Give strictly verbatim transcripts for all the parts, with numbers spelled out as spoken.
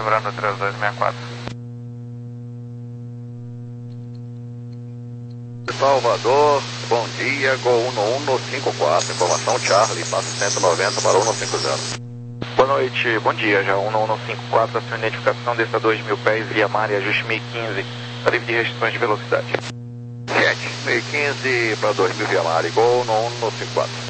Lembrando três dois seis quatro. Salvador, bom dia, Gol um um cinco quatro, informação Charlie, passo cento e noventa para um um cinco zero. Boa noite, bom dia, já um um cinco quatro, a sua identificação, desça dois mil pés, via mar e ajuste mil e quinze, para livre de restrições de velocidade. sete, mil e quinze para dois mil via mar, Gol um um cinco quatro.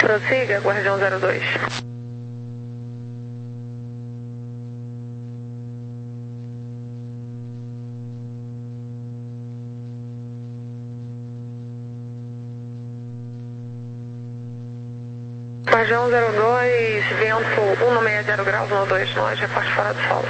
Prossiga, Guardião zero dois. Guardião zero dois, vento cento e sessenta graus, um dois, nós, reporte fora do solo.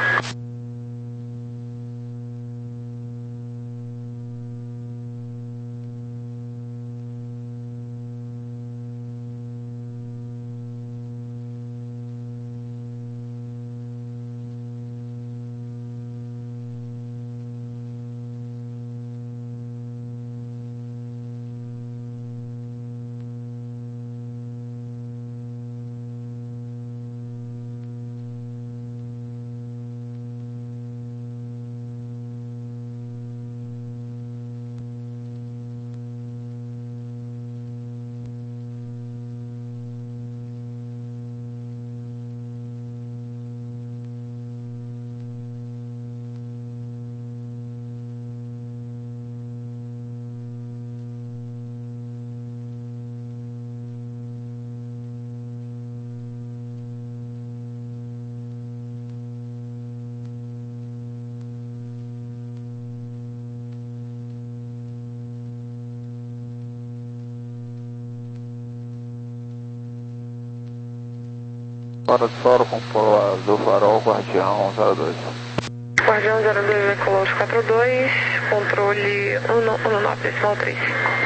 Fora do solo com polo do farol, Guardião zero dois. Guardião zero dois, Vehiculos quatro dois, controle um nove decimal três.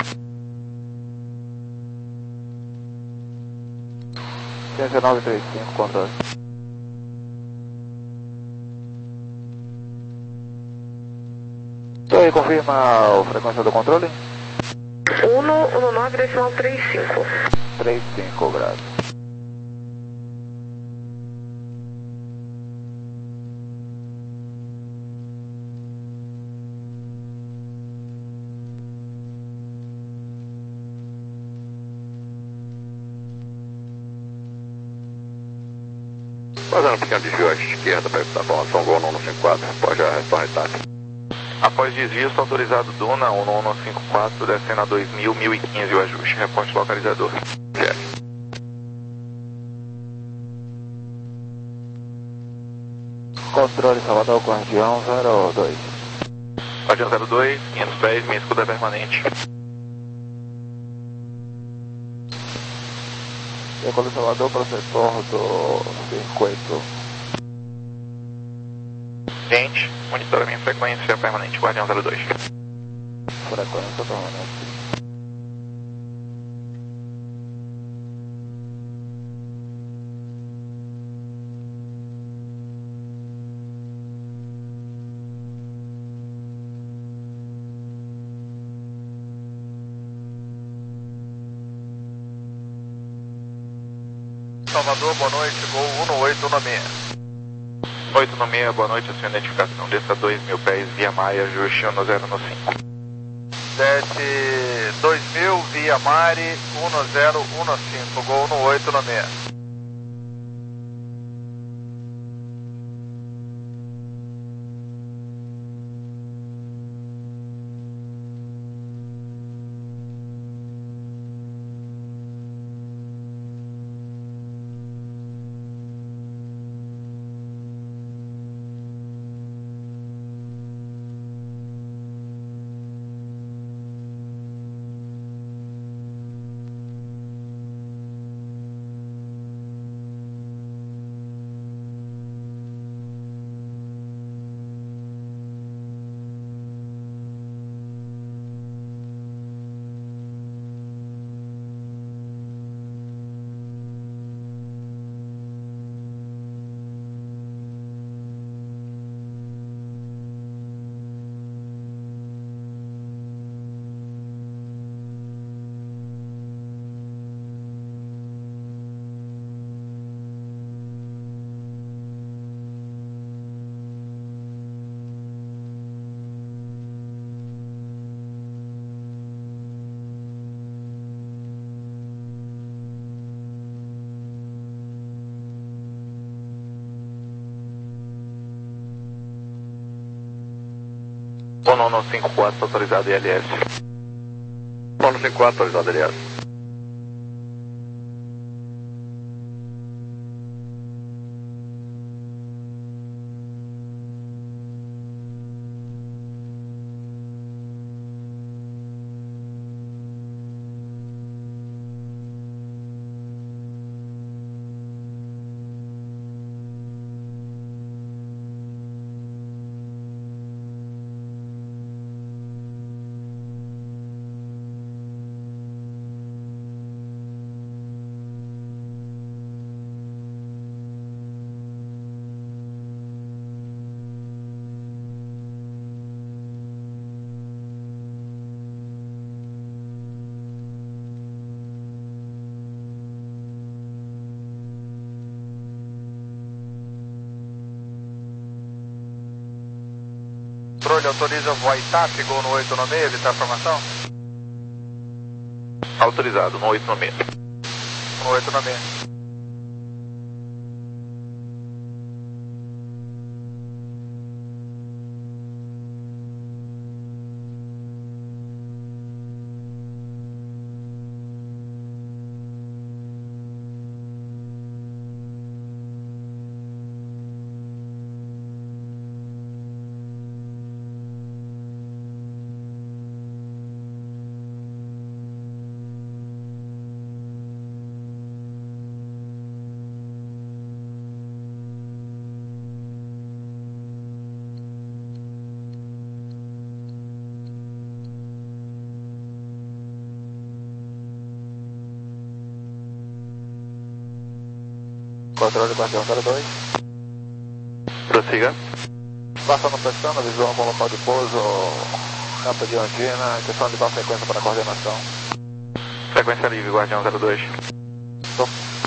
dezenove trinta e cinco, controle. E aí, confirma a frequência do controle? um nove decimal três cinco. trinta e cinco graus. Fazendo um pequeno desvio à esquerda para evitar a formação Gol um um cinco quatro, pode já retornar de táxi. Após desvio, está autorizado Duna um um cinco quatro, descendo a dois mil, mil e quinze o ajuste. Reporte localizador. Chefe. Controle Salvador, Guardião zero dois. Guardião zero dois, quinhentos pés, minha escuta é permanente. Veículo Salvador para o setor do circuito. Gente, monitora minha frequência permanente, Guardião zero dois. Frequência permanente. Salvador, boa noite, Gol um oito um seis. oito no seis, boa noite, a sua identificação, desça dois mil pés, via Maia, ajuste um zero cinco. Desce dois mil, via Mari, um zero um cinco, Gol um oito um seis. um um cinco quatro, autorizado I L S. um um cinco quatro, autorizado I L S. controle autoriza voar TAP, Gol no oito no meio, evitar a formação? Autorizado, no oito no meio. No oito no meio. Controle Guardião zero dois. Prossiga. Passando pressão, visão com local de pouso, capa de ondina, questão de dar frequência para a coordenação. Frequência livre, Guardião zero dois. Tô.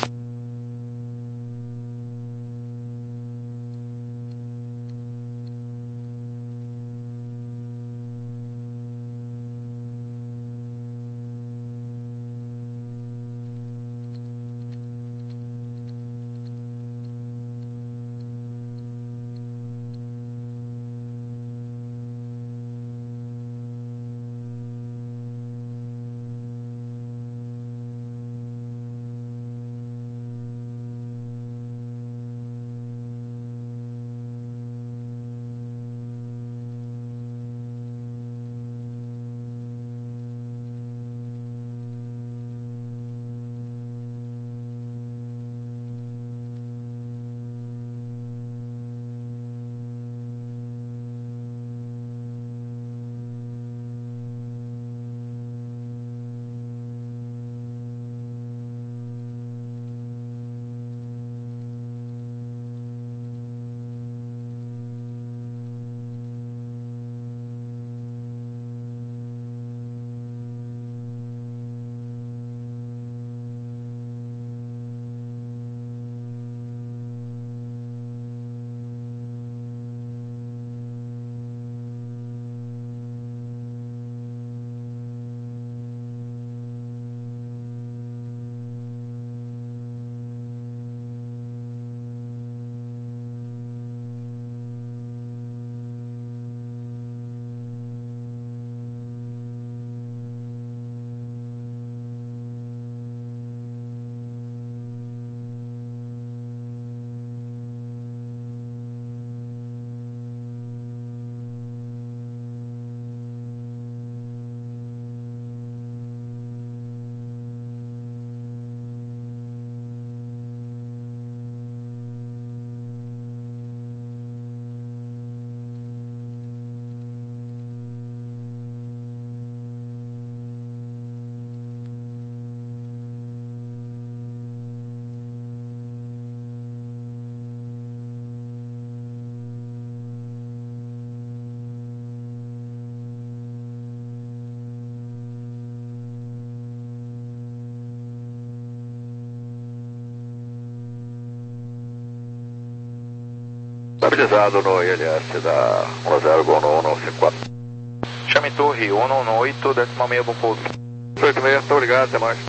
Estabilizado no I L S da um zero Gol no um cinco quatro. Chame torre, um um oito, decimal meio, bom pouso. oito seis, muito obrigado, até mais.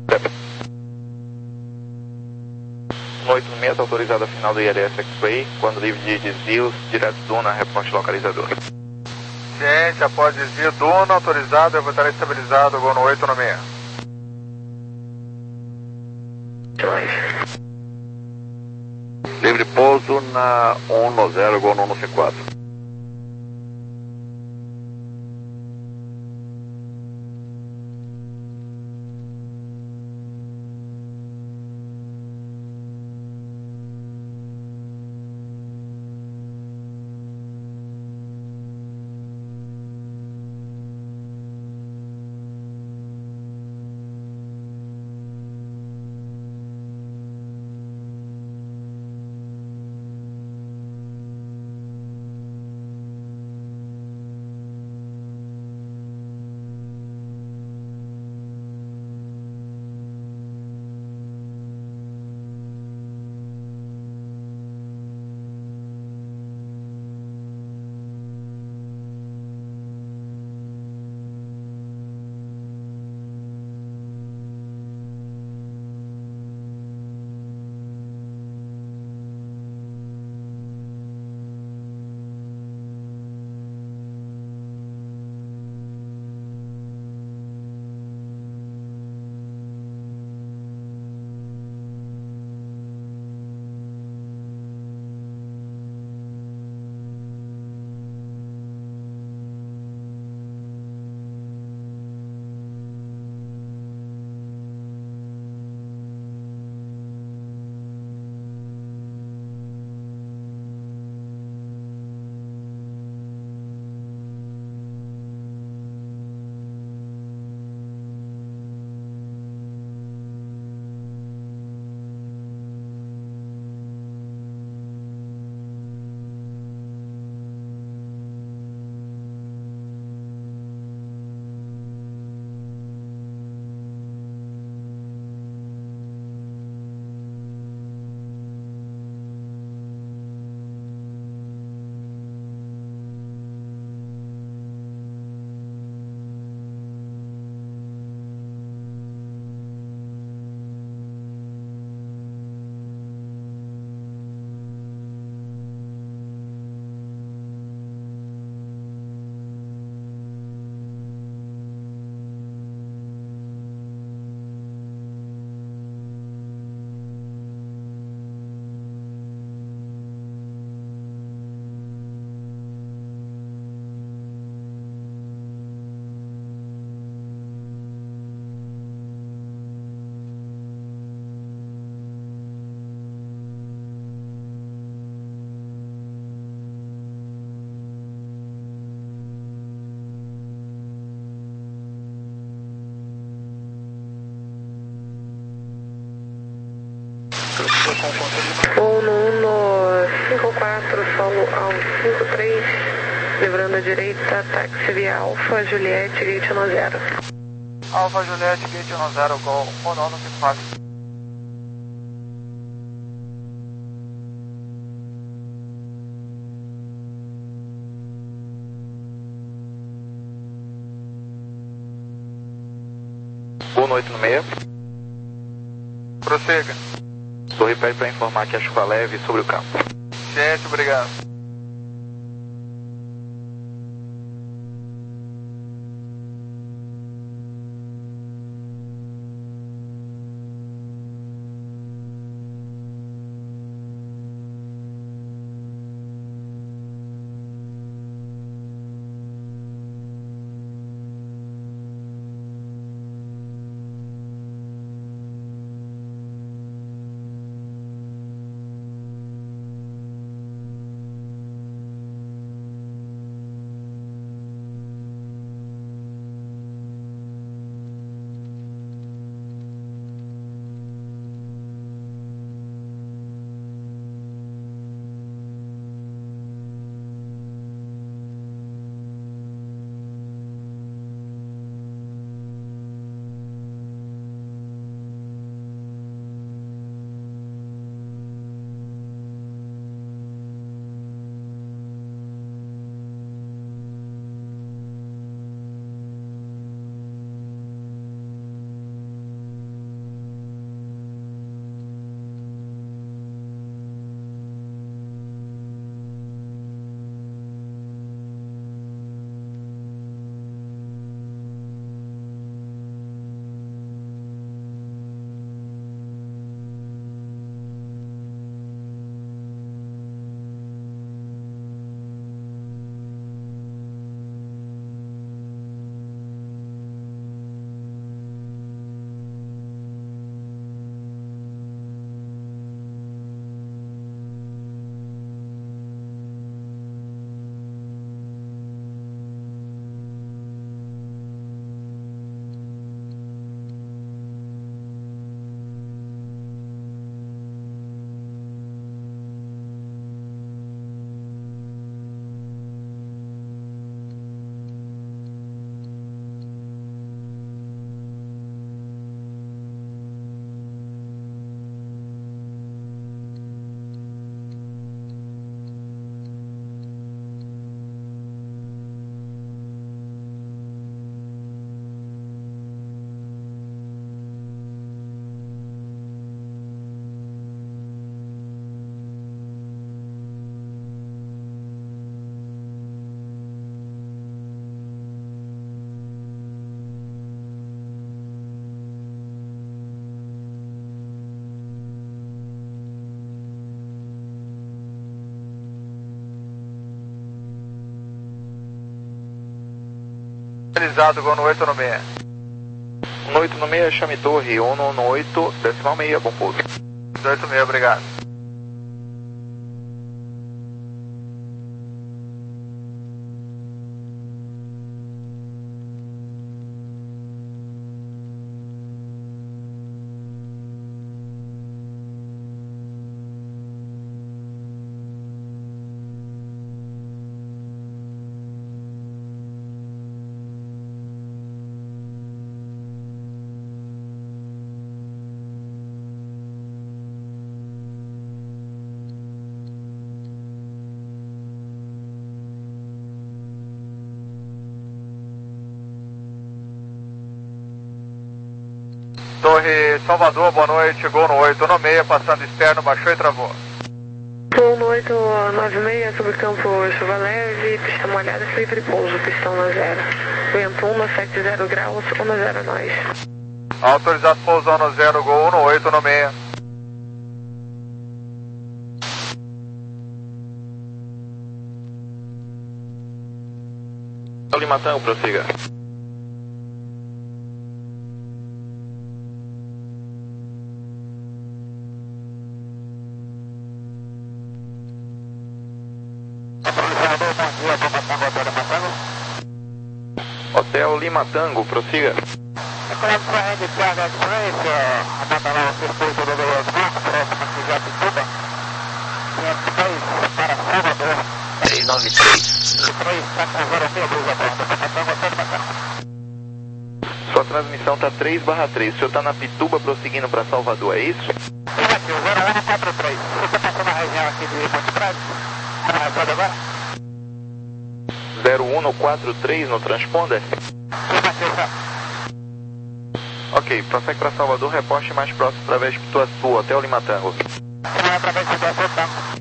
No oito no meio, está autorizado a final do I L S X-Ray, quando livre de desvios, direto Duna, reporte localizador. Ciência, após desvio Duna, autorizado, eu vou estar estabilizado, Gol no oito no meio. Livre pouso na um zero Gol no um cinco quatro. Voo no um cinco quatro, solo ao cinco três, livrando a direita, táxi via Alfa, Juliette, gate um zero. Alfa, Juliette, gate um zero, gol um um cinco quatro. um oito no seis. Prossiga. Torre pede para informar que a chuva leve sobre o campo. Ciente, obrigado. Realizado, gol no oito no seis. um oito no seis, chame torre, um no oito, decimal meia, bom pouso. oito seis, obrigado. Torre Salvador, boa noite, gol no oito no seis, passando externo, baixou e travou. Gol no oito nove seis, sobre campo chuva leve, pista molhada, livre pouso, pistão no zero. Vento um sete zero graus, um zero nós. Autorizado pousão no zero, gol um no oito no seis. Lima Tango, prossiga. Hotel Lima Tango, prossiga. Claro, para a N T H Express, abandonar o circuito do Veloz Marco, próxima de Apituba, quinhentos e dez para Salvador. três nove três. três, está com zero seis dois a bordo, Matão, Matão, Matão. Sua transmissão está três barra três. O senhor está na Pituba prosseguindo para Salvador, é isso? Sim, aqui, o zero um quatro três. Você está passando na região aqui de Monte Prado? Está na região agora? zero um quatro três no transponder? Sim, aqui, já. Ok, prossegue para Salvador, reporte mais próximo através de Pituaçu, até o Lima Tango. Sim, através de Pituaçu, Tango.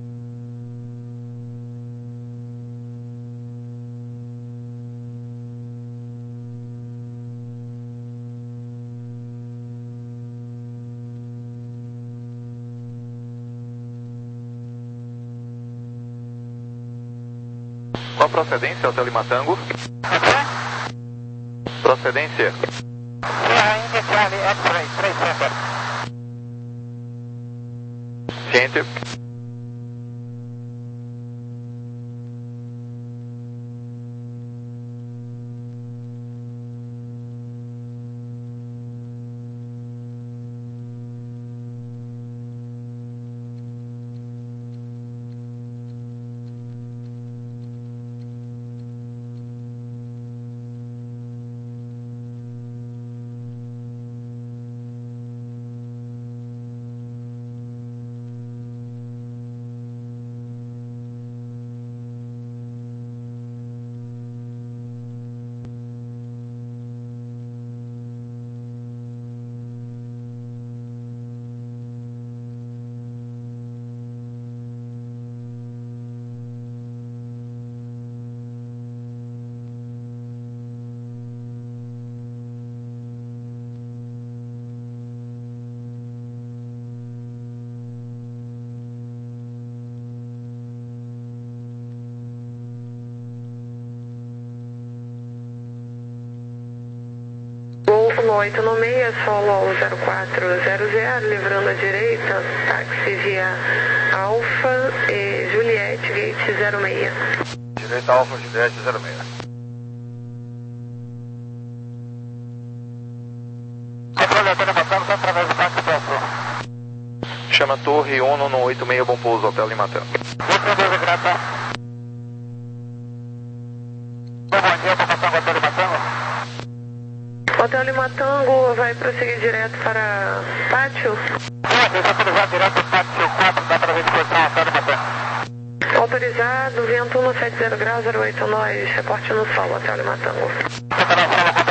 Qual a procedência, Hotel Lima Tango? Procedência? Sierra India Charlie X-Ray, três center. Ciente. Gol oito no seis, solo zero quatro zero zero, livrando à direita, táxi via Alfa e Juliette, gate zero seis. Direita Alfa, Juliette zero seis. Controle Antônio Matão, está através do táxi Pituaçu. Chama Torre um no oito seis, bom pouso, Hotel Lima Tango. Outra vez, grata. Bom dia, ocupação do Hotel Lima Tango. Hotel Lima Tango vai prosseguir direto para Pátio. Sim, aqui, já autorizado direto para o Pátio quatro, dá para ver se foi para o Hotel Lima Tango. Autorizado, vento um sete zero graus, zero oito nós, reporte no sol, Hotel Lima Tango. Você está na sala,